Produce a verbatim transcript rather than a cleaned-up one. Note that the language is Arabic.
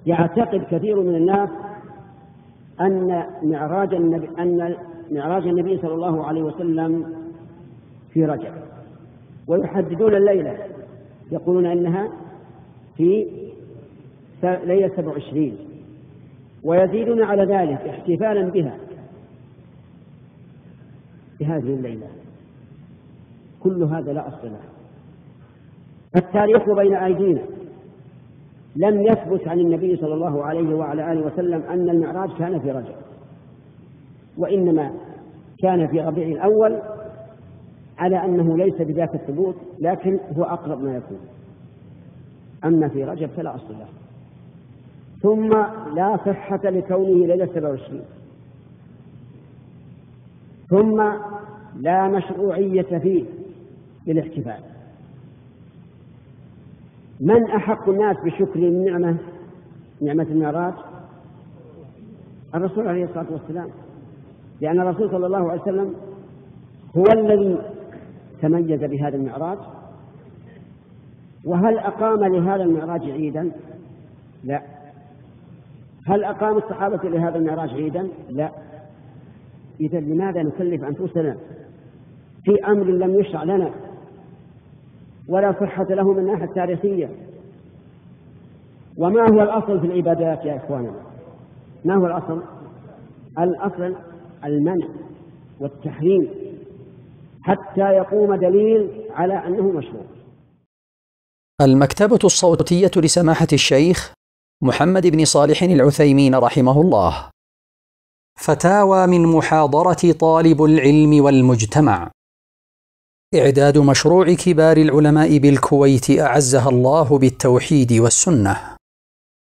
يعتقد كثير من الناس أن معراج النبي أن معراج النبي صلى الله عليه وسلم في رجب، ويحددون الليلة، يقولون إنها في ليلة سبع وعشرين، ويزيدون على ذلك احتفالا بها بهذه الليلة. كل هذا لا أصل له. التاريخ بين أيدينا، لم يثبت عن النبي صلى الله عليه وعلى آله وسلم أن المعراج كان في رجب، وإنما كان في ربيع الأول، على أنه ليس بذاك الثبوت، لكن هو أقرب ما يكون. أما في رجب فلا أصل له. ثم لا صحة لكونه ليلة سبع وعشرين، ثم لا مشروعية فيه للاحتفال. من أحق الناس بشكر النعمة نعمة المعراج؟ الرسول عليه الصلاة والسلام، لأن الرسول صلى الله عليه وسلم هو الذي تميز بهذا المعراج. وهل أقام لهذا المعراج عيدا؟ لا. هل أقام الصحابة لهذا المعراج عيدا؟ لا. إذا لماذا نكلف أنفسنا في أمر لم يشرع لنا ولا صحة له من الناحية التاريخية؟ وما هو الأصل في العبادات يا إخواننا؟ ما هو الأصل؟ الأصل المنع والتحريم حتى يقوم دليل على أنه مشروع. المكتبة الصوتية لسماحة الشيخ محمد بن صالح العثيمين رحمه الله. فتاوى من محاضرة طالب العلم والمجتمع. إعداد مشروع كبار العلماء بالكويت أعزها الله بالتوحيد والسنة.